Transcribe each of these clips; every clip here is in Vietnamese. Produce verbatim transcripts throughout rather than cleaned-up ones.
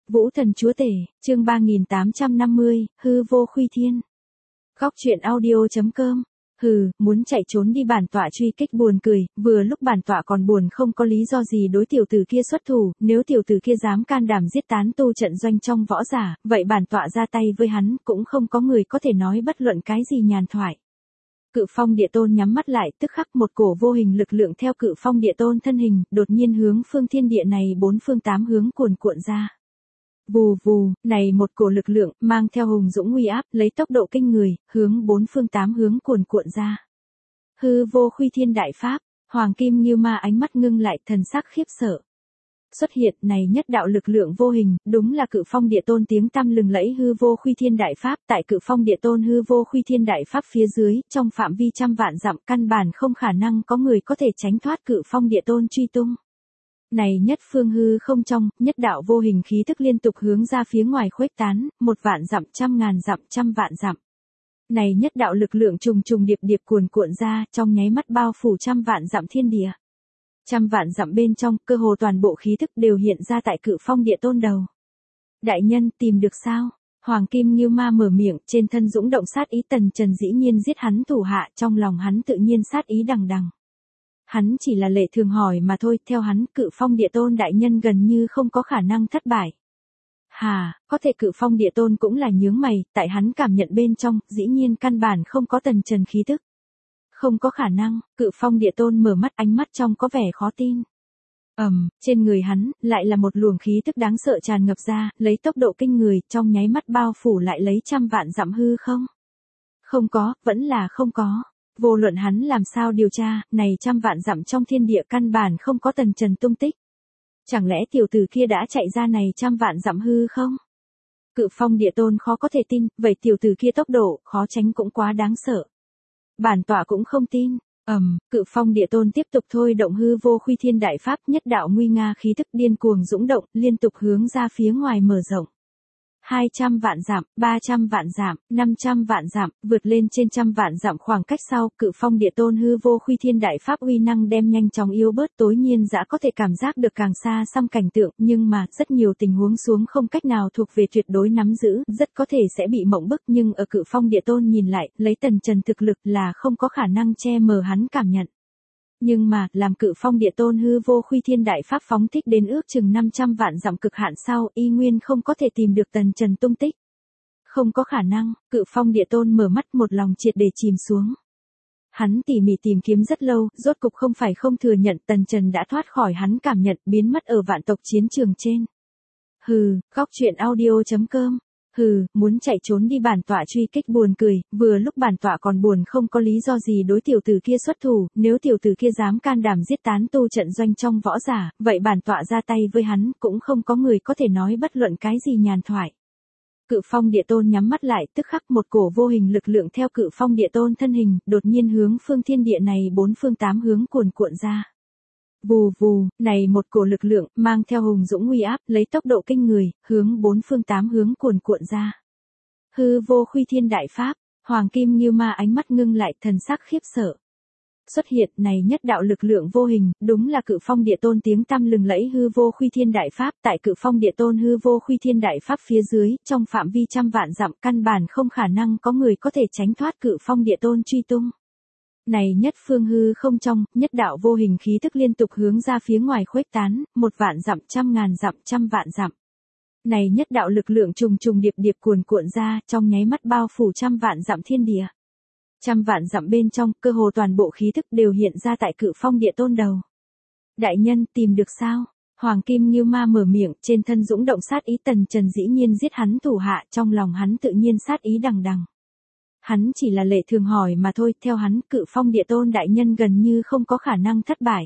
Vũ thần chúa tể, chương ba nghìn tám trăm năm mươi, hư vô khuy thiên. Góc truyện audio.com. Hừ, muốn chạy trốn đi bản tọa truy kích buồn cười, vừa lúc bản tọa còn buồn không có lý do gì đối tiểu tử kia xuất thủ, nếu tiểu tử kia dám can đảm giết tán tu trận doanh trong võ giả, vậy bản tọa ra tay với hắn, cũng không có người có thể nói bất luận cái gì nhàn thoại. Cự phong địa tôn nhắm mắt lại, tức khắc một cổ vô hình lực lượng theo cự phong địa tôn thân hình, đột nhiên hướng phương thiên địa này bốn phương tám hướng cuồn cuộn ra. Vù vù, này một cổ lực lượng, mang theo hùng dũng uy áp, lấy tốc độ kinh người, hướng bốn phương tám hướng cuồn cuộn ra. Hư vô khuy thiên đại pháp, Hoàng Kim Ngưu Ma ánh mắt ngưng lại, thần sắc khiếp sợ. Xuất hiện này nhất đạo lực lượng vô hình, đúng là cự phong địa tôn tiếng tăm lừng lẫy hư vô khuy thiên đại pháp, tại cự phong địa tôn hư vô khuy thiên đại pháp phía dưới, trong phạm vi trăm vạn dặm, căn bản không khả năng có người có thể tránh thoát cự phong địa tôn truy tung. Này nhất phương hư không trong, nhất đạo vô hình khí thức liên tục hướng ra phía ngoài khuếch tán, một vạn dặm, trăm ngàn dặm, trăm vạn dặm. Này nhất đạo lực lượng trùng trùng điệp điệp cuồn cuộn ra, trong nháy mắt bao phủ trăm vạn dặm thiên địa. Trăm vạn dặm bên trong, cơ hồ toàn bộ khí thức đều hiện ra tại cự phong địa tôn đầu. Đại nhân, tìm được sao? Hoàng Kim Ngưu Ma mở miệng, trên thân dũng động sát ý. Tần Trần dĩ nhiên giết hắn thủ hạ, trong lòng hắn tự nhiên sát ý đằng đằng. Hắn chỉ là lệ thường hỏi mà thôi, theo hắn, cự phong địa tôn đại nhân gần như không có khả năng thất bại. Hà, có thể cự phong địa tôn cũng là nhướng mày, tại hắn cảm nhận bên trong, dĩ nhiên căn bản không có Tần Trần khí tức. Không có khả năng, cự phong địa tôn mở mắt, ánh mắt trong có vẻ khó tin. Ầm, um, trên người hắn, lại là một luồng khí tức đáng sợ tràn ngập ra, lấy tốc độ kinh người, trong nháy mắt bao phủ lại lấy trăm vạn dặm hư không. Không có, vẫn là không có. Vô luận hắn làm sao điều tra, này trăm vạn dặm trong thiên địa căn bản không có Tần Trần tung tích. Chẳng lẽ tiểu tử kia đã chạy ra này trăm vạn dặm hư không? Cự phong địa tôn khó có thể tin, vậy tiểu tử kia tốc độ, khó tránh cũng quá đáng sợ. Bản tọa cũng không tin. Ầm, um, cự phong địa tôn tiếp tục thôi động hư vô khuy thiên đại pháp, nhất đạo nguy nga khí thức điên cuồng dũng động, liên tục hướng ra phía ngoài mở rộng. hai trăm vạn dặm, ba trăm vạn dặm, năm trăm vạn dặm, vượt lên trên trăm vạn dặm khoảng cách sau, cự phong địa tôn hư vô khuy thiên đại pháp uy năng đem nhanh chóng yếu bớt, tối nhiên dã có thể cảm giác được càng xa xăm cảnh tượng, nhưng mà, rất nhiều tình huống xuống không cách nào thuộc về tuyệt đối nắm giữ, rất có thể sẽ bị mộng bức, nhưng ở cự phong địa tôn nhìn lại, lấy Tần Trần thực lực là không có khả năng che mờ hắn cảm nhận. Nhưng mà, làm cự phong địa tôn hư vô khuy thiên đại pháp phóng thích đến ước chừng năm trăm vạn dặm cực hạn sau, y nguyên không có thể tìm được Tần Trần tung tích. Không có khả năng, cự phong địa tôn mở mắt, một lòng triệt để chìm xuống. Hắn tỉ mỉ tìm kiếm rất lâu, rốt cục không phải không thừa nhận Tần Trần đã thoát khỏi hắn cảm nhận, biến mất ở vạn tộc chiến trường trên. Hừ, góc truyện audio.com. Hừ, muốn chạy trốn đi bản tọa truy kích buồn cười, vừa lúc bản tọa còn buồn không có lý do gì đối tiểu tử kia xuất thủ, nếu tiểu tử kia dám can đảm giết tán tu trận doanh trong võ giả, vậy bản tọa ra tay với hắn, cũng không có người có thể nói bất luận cái gì nhàn thoại. Cự phong địa tôn nhắm mắt lại, tức khắc một cổ vô hình lực lượng theo cự phong địa tôn thân hình, đột nhiên hướng phương thiên địa này bốn phương tám hướng cuồn cuộn ra. Vù vù, này một cổ lực lượng, mang theo hùng dũng uy áp, lấy tốc độ kinh người, hướng bốn phương tám hướng cuồn cuộn ra. Hư vô khuy thiên đại pháp, Hoàng Kim Ngưu Ma ánh mắt ngưng lại, thần sắc khiếp sợ. Xuất hiện này nhất đạo lực lượng vô hình, đúng là cự phong địa tôn tiếng tăm lừng lẫy hư vô khuy thiên đại pháp, tại cự phong địa tôn hư vô khuy thiên đại pháp phía dưới, trong phạm vi trăm vạn dặm, căn bản không khả năng có người có thể tránh thoát cự phong địa tôn truy tung. Này nhất phương hư không trong, nhất đạo vô hình khí thức liên tục hướng ra phía ngoài khuếch tán, một vạn dặm, trăm ngàn dặm, trăm vạn dặm. Này nhất đạo lực lượng trùng trùng điệp điệp cuồn cuộn ra, trong nháy mắt bao phủ trăm vạn dặm thiên địa. Trăm vạn dặm bên trong, cơ hồ toàn bộ khí thức đều hiện ra tại cự phong địa tôn đầu. Đại nhân, tìm được sao? Hoàng Kim Ngưu Ma mở miệng, trên thân dũng động sát ý. Tần Trần dĩ nhiên giết hắn thủ hạ, trong lòng hắn tự nhiên sát ý đằng đằng. Hắn chỉ là lệ thường hỏi mà thôi, theo hắn, cự phong địa tôn đại nhân gần như không có khả năng thất bại.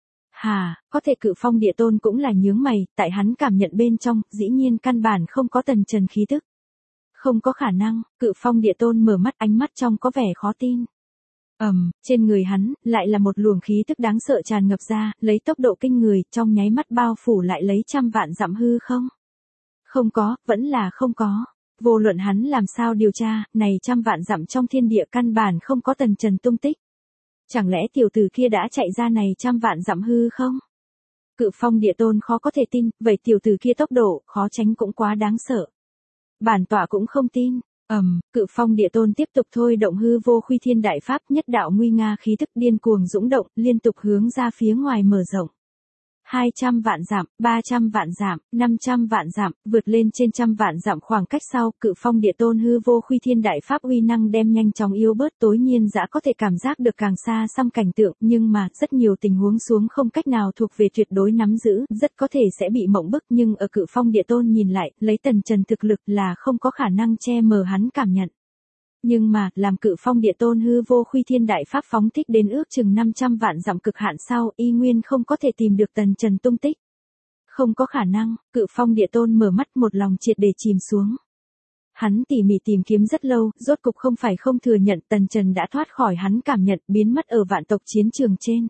Hà, có thể cự phong địa tôn cũng là nhướng mày, tại hắn cảm nhận bên trong, dĩ nhiên căn bản không có Tần Trần khí tức. Không có khả năng, cự phong địa tôn mở mắt, ánh mắt trong có vẻ khó tin. Ầm, um, trên người hắn, lại là một luồng khí tức đáng sợ tràn ngập ra, lấy tốc độ kinh người, trong nháy mắt bao phủ lại lấy trăm vạn dặm hư không. Không có, vẫn là không có. Vô luận hắn làm sao điều tra, này trăm vạn dặm trong thiên địa căn bản không có Tần Trần tung tích. Chẳng lẽ tiểu tử kia đã chạy ra này trăm vạn dặm hư không? Cự Phong Địa Tôn khó có thể tin, vậy tiểu tử kia tốc độ, khó tránh cũng quá đáng sợ. Bản tọa cũng không tin. Ầm, um, Cự Phong Địa Tôn tiếp tục thôi động hư vô khuy thiên đại pháp, nhất đạo nguy nga khí tức điên cuồng dũng động, liên tục hướng ra phía ngoài mở rộng. hai trăm vạn dặm, ba trăm vạn dặm, năm trăm vạn dặm, vượt lên trên trăm vạn dặm khoảng cách sau, Cự Phong Địa Tôn hư vô khuy thiên đại pháp uy năng đem nhanh chóng yếu bớt, tối nhiên dã có thể cảm giác được càng xa xăm cảnh tượng, nhưng mà, rất nhiều tình huống xuống không cách nào thuộc về tuyệt đối nắm giữ, rất có thể sẽ bị mộng bức, nhưng ở Cự Phong Địa Tôn nhìn lại, lấy Tần Trần thực lực là không có khả năng che mờ hắn cảm nhận. Nhưng mà, làm Cự Phong Địa Tôn hư vô khuy thiên đại pháp phóng thích đến ước chừng năm trăm vạn dặm cực hạn sau, y nguyên không có thể tìm được Tần Trần tung tích. Không có khả năng, Cự Phong Địa Tôn mở mắt một lòng triệt để chìm xuống. Hắn tỉ mỉ tìm kiếm rất lâu, rốt cục không phải không thừa nhận Tần Trần đã thoát khỏi hắn cảm nhận, biến mất ở vạn tộc chiến trường trên.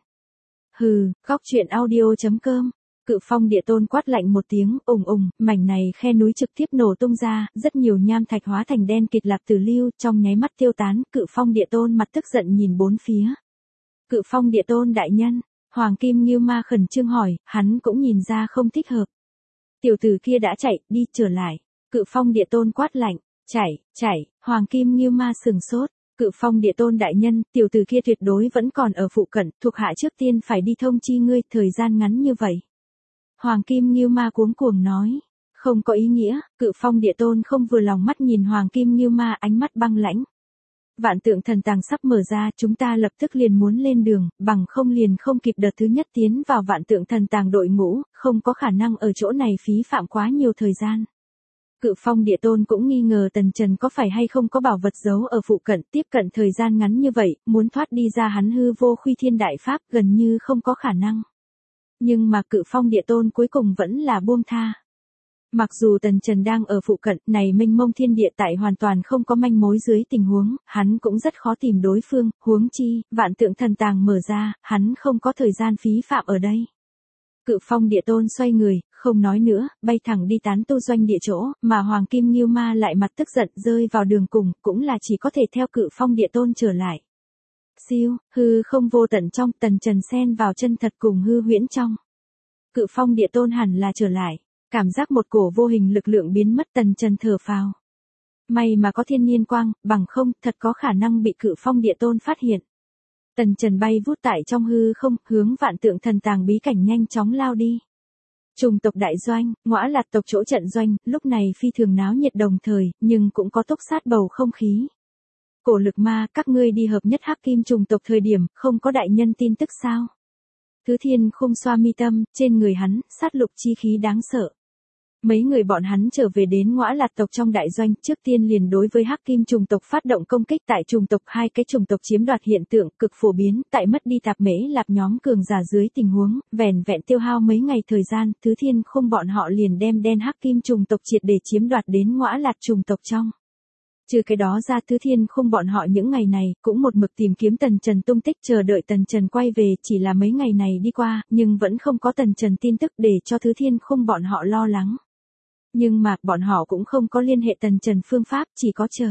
Hừ, góc truyện audio chấm com. Cự Phong Địa Tôn quát lạnh một tiếng, ùng ùng, mảnh này khe núi trực tiếp nổ tung ra, rất nhiều nham thạch hóa thành đen kịt lạc tử lưu, trong nháy mắt tiêu tán, Cự Phong Địa Tôn mặt tức giận nhìn bốn phía. Cự Phong Địa Tôn đại nhân, Hoàng Kim Ngưu Ma khẩn trương hỏi, hắn cũng nhìn ra không thích hợp. Tiểu tử kia đã chạy, đi trở lại. Cự Phong Địa Tôn quát lạnh, chạy, chạy, Hoàng Kim Ngưu Ma sừng sốt. Cự Phong Địa Tôn đại nhân, tiểu tử kia tuyệt đối vẫn còn ở phụ cận, thuộc hạ trước tiên phải đi thông chi ngươi, thời gian ngắn như vậy. Hoàng Kim Ngưu Ma cuống cuồng nói, không có ý nghĩa, Cự Phong Địa Tôn không vừa lòng mắt nhìn Hoàng Kim Ngưu Ma, ánh mắt băng lãnh. Vạn tượng thần tàng sắp mở ra, chúng ta lập tức liền muốn lên đường, bằng không liền không kịp đợt thứ nhất tiến vào vạn tượng thần tàng đội ngũ, không có khả năng ở chỗ này phí phạm quá nhiều thời gian. Cự Phong Địa Tôn cũng nghi ngờ Tần Trần có phải hay không có bảo vật giấu ở phụ cận, tiếp cận thời gian ngắn như vậy, muốn thoát đi ra hắn hư vô khuy thiên đại pháp gần như không có khả năng. Nhưng mà Cự Phong Địa Tôn cuối cùng vẫn là buông tha. Mặc dù Tần Trần đang ở phụ cận, này mênh mông thiên địa tại hoàn toàn không có manh mối dưới tình huống, hắn cũng rất khó tìm đối phương, huống chi, vạn tượng thần tàng mở ra, hắn không có thời gian phí phạm ở đây. Cự Phong Địa Tôn xoay người, không nói nữa, bay thẳng đi tán tu doanh địa chỗ, mà Hoàng Kim Ngưu Ma lại mặt tức giận rơi vào đường cùng, cũng là chỉ có thể theo Cự Phong Địa Tôn trở lại. Siêu, hư không vô tận trong, Tần Trần xen vào chân thật cùng hư huyễn trong. Cự Phong Địa Tôn hẳn là trở lại, cảm giác một cổ vô hình lực lượng biến mất, Tần Trần thở phào. May mà có thiên nhiên quang, bằng không, thật có khả năng bị Cự Phong Địa Tôn phát hiện. Tần Trần bay vút tại trong hư không, hướng vạn tượng thần tàng bí cảnh nhanh chóng lao đi. Trùng tộc đại doanh, Ngõa Lạt tộc chỗ trận doanh, lúc này phi thường náo nhiệt đồng thời, nhưng cũng có túc sát bầu không khí. Cổ Lực Ma, các ngươi đi hợp nhất Hắc Kim trùng tộc thời điểm, không có đại nhân tin tức sao? Thứ Thiên Khung xoa mi tâm, trên người hắn, sát lục chi khí đáng sợ. Mấy người bọn hắn trở về đến Ngõa Lạt tộc trong đại doanh, trước tiên liền đối với Hắc Kim trùng tộc phát động công kích, tại trùng tộc hai cái trùng tộc chiếm đoạt hiện tượng cực phổ biến, tại mất đi tạp mễ lạp nhóm cường giả dưới tình huống, vẻn vẹn tiêu hao mấy ngày thời gian, Thứ Thiên Khung bọn họ liền đem đen Hắc Kim trùng tộc triệt để chiếm đoạt đến Ngõa Lạt trùng tộc trong. Trừ cái đó ra, Thứ Thiên Khung bọn họ những ngày này, cũng một mực tìm kiếm Tần Trần tung tích, chờ đợi Tần Trần quay về, chỉ là mấy ngày này đi qua, nhưng vẫn không có Tần Trần tin tức để cho Thứ Thiên Khung bọn họ lo lắng. Nhưng mà, bọn họ cũng không có liên hệ Tần Trần phương pháp, chỉ có chờ.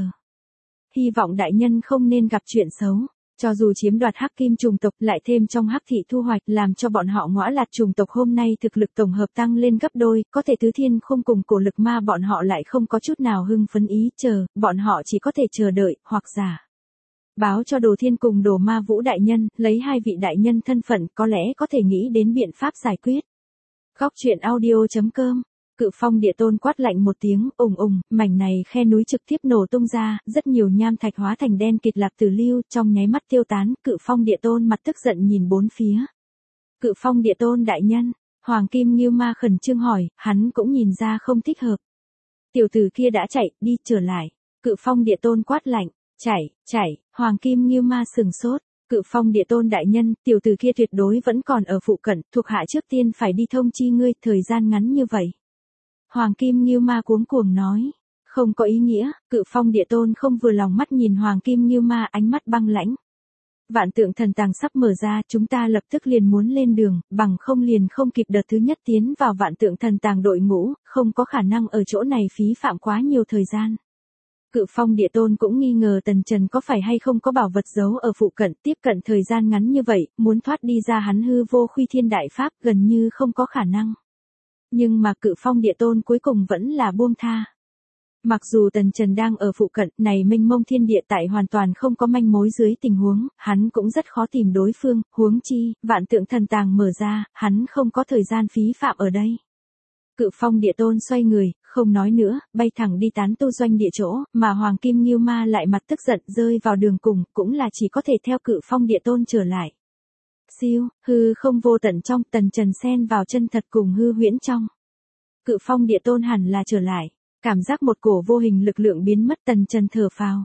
Hy vọng đại nhân không nên gặp chuyện xấu. Cho dù chiếm đoạt Hắc Kim trùng tộc, lại thêm trong Hắc thị thu hoạch, làm cho bọn họ Ngõa Lạt trùng tộc hôm nay thực lực tổng hợp tăng lên gấp đôi, có thể Thứ Thiên Khung cùng Cổ Lực Ma bọn họ lại không có chút nào hưng phấn ý chờ, bọn họ chỉ có thể chờ đợi, hoặc giả báo cho Đồ Thiên cùng Đồ Ma Vũ đại nhân, lấy hai vị đại nhân thân phận, có lẽ có thể nghĩ đến biện pháp giải quyết. Góc truyện audio chấm com. Cự Phong Địa Tôn quát lạnh một tiếng, ùng ùng, mảnh này khe núi trực tiếp nổ tung ra, rất nhiều nham thạch hóa thành đen kịt lạc tử lưu, trong nháy mắt tiêu tán, Cự Phong Địa Tôn mặt tức giận nhìn bốn phía. Cự Phong Địa Tôn đại nhân, Hoàng Kim Ngưu Ma khẩn trương hỏi, hắn cũng nhìn ra không thích hợp. Tiểu tử kia đã chạy, đi trở lại. Cự Phong Địa Tôn quát lạnh, chạy, chạy, Hoàng Kim Ngưu Ma sừng sốt. Cự Phong Địa Tôn đại nhân, tiểu tử kia tuyệt đối vẫn còn ở phụ cận, thuộc hạ trước tiên phải đi thông chi ngươi, thời gian ngắn như vậy. Hoàng Kim Ngưu Ma cuống cuồng nói, không có ý nghĩa, Cự Phong Địa Tôn không vừa lòng mắt nhìn Hoàng Kim Ngưu Ma, ánh mắt băng lãnh. Vạn tượng thần tàng sắp mở ra, chúng ta lập tức liền muốn lên đường, bằng không liền không kịp đợt thứ nhất tiến vào vạn tượng thần tàng đội ngũ, không có khả năng ở chỗ này phí phạm quá nhiều thời gian. Cự Phong Địa Tôn cũng nghi ngờ Tần Trần có phải hay không có bảo vật giấu ở phụ cận, tiếp cận thời gian ngắn như vậy, muốn thoát đi ra hắn hư vô khuy thiên đại pháp gần như không có khả năng. Nhưng mà Cự Phong Địa Tôn cuối cùng vẫn là buông tha. Mặc dù Tần Trần đang ở phụ cận, này mênh mông thiên địa tại hoàn toàn không có manh mối dưới tình huống, hắn cũng rất khó tìm đối phương, huống chi, vạn tượng thần tàng mở ra, hắn không có thời gian phí phạm ở đây. Cự Phong Địa Tôn xoay người, không nói nữa, bay thẳng đi tán tu doanh địa chỗ, mà Hoàng Kim Nghiêu Ma lại mặt tức giận rơi vào đường cùng, cũng là chỉ có thể theo Cự Phong Địa Tôn trở lại. Siêu, hư không vô tận trong, Tần Trần xen vào chân thật cùng hư huyễn trong. Cự Phong Địa Tôn hẳn là trở lại, cảm giác một cổ vô hình lực lượng biến mất, Tần Trần thở phào.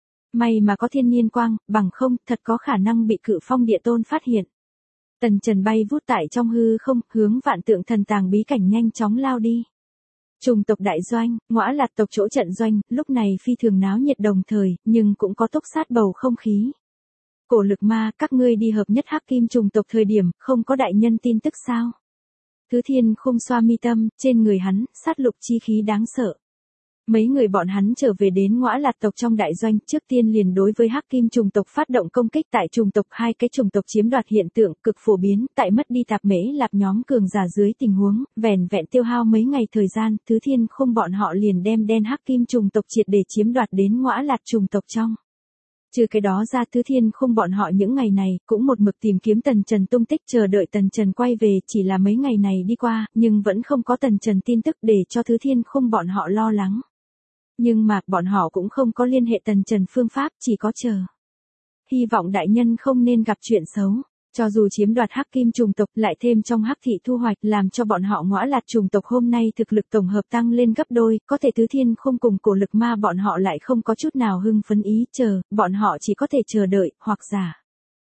May mà có thiên nhiên quang, bằng không, thật có khả năng bị Cự Phong Địa Tôn phát hiện. Tần Trần bay vút tại trong hư không, hướng vạn tượng thần tàng bí cảnh nhanh chóng lao đi. Trùng tộc đại doanh, Ngõa Lạt tộc chỗ trận doanh, lúc này phi thường náo nhiệt đồng thời, nhưng cũng có túc sát bầu không khí. Cổ Lực Ma, các ngươi đi hợp nhất hắc kim trùng tộc thời điểm, không có đại nhân tin tức sao? Thứ Thiên Khung xoa mi tâm, trên người hắn, sát lục chi khí đáng sợ. Mấy người bọn hắn trở về đến Ngõa Lạt tộc trong đại doanh, trước tiên liền đối với hắc kim trùng tộc phát động công kích tại trùng tộc, hai cái trùng tộc chiếm đoạt hiện tượng cực phổ biến, tại mất đi tạp mễ lạp nhóm cường giả dưới tình huống, vẻn vẹn tiêu hao mấy ngày thời gian, Thứ Thiên Khung bọn họ liền đem đen hắc kim trùng tộc triệt để chiếm đoạt đến Ngõa Lạt trùng tộc trong. Trừ cái đó ra, Thứ Thiên Khung bọn họ những ngày này, cũng một mực tìm kiếm Tần Trần tung tích, chờ đợi Tần Trần quay về, chỉ là mấy ngày này đi qua, nhưng vẫn không có Tần Trần tin tức để cho Thứ Thiên Khung bọn họ lo lắng. Nhưng mà, bọn họ cũng không có liên hệ Tần Trần phương pháp, chỉ có chờ. Hy vọng đại nhân không nên gặp chuyện xấu. Cho dù chiếm đoạt hắc kim trùng tộc, lại thêm trong hắc thị thu hoạch, làm cho bọn họ Ngõa Lạt trùng tộc hôm nay thực lực tổng hợp tăng lên gấp đôi, có thể Thứ Thiên Khung cùng Cổ Lực Ma bọn họ lại không có chút nào hưng phấn ý, chờ, bọn họ chỉ có thể chờ đợi, hoặc giả.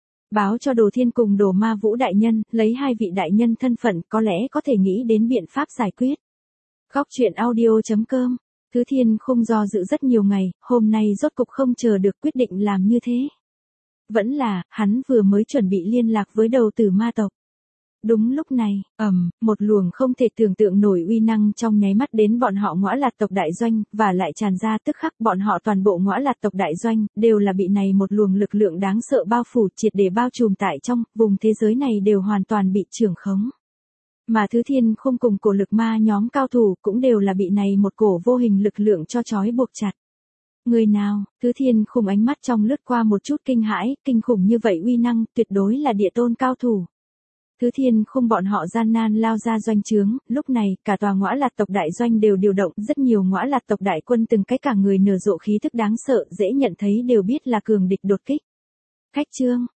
Báo cho Đồ Thiên cùng Đồ Ma Vũ đại nhân, lấy hai vị đại nhân thân phận, có lẽ có thể nghĩ đến biện pháp giải quyết. Góc truyện audio chấm com. Thứ Thiên Khung do dự rất nhiều ngày, hôm nay rốt cục không chờ được quyết định làm như thế. Vẫn là, hắn vừa mới chuẩn bị liên lạc với đầu tử ma tộc. Đúng lúc này, ầm, một luồng không thể tưởng tượng nổi uy năng trong nháy mắt đến bọn họ Ngõa Lạt tộc đại doanh, và lại tràn ra tức khắc bọn họ toàn bộ Ngõa Lạt tộc đại doanh, đều là bị này một luồng lực lượng đáng sợ bao phủ triệt để bao trùm tại trong, vùng thế giới này đều hoàn toàn bị trưởng khống. Mà Thứ Thiên Khung cùng Cổ Lực Ma nhóm cao thủ cũng đều là bị này một cổ vô hình lực lượng cho trói buộc chặt. Người nào, Thứ Thiên Khung ánh mắt trong lướt qua một chút kinh hãi, kinh khủng như vậy uy năng, tuyệt đối là địa tôn cao thủ. Thứ Thiên Khung bọn họ gian nan lao ra doanh trướng, lúc này, cả tòa Ngõa Lạt tộc đại doanh đều điều động, rất nhiều Ngõa Lạt tộc đại quân từng cái cả người nở rộ khí thức đáng sợ, dễ nhận thấy đều biết là cường địch đột kích. Khách trương,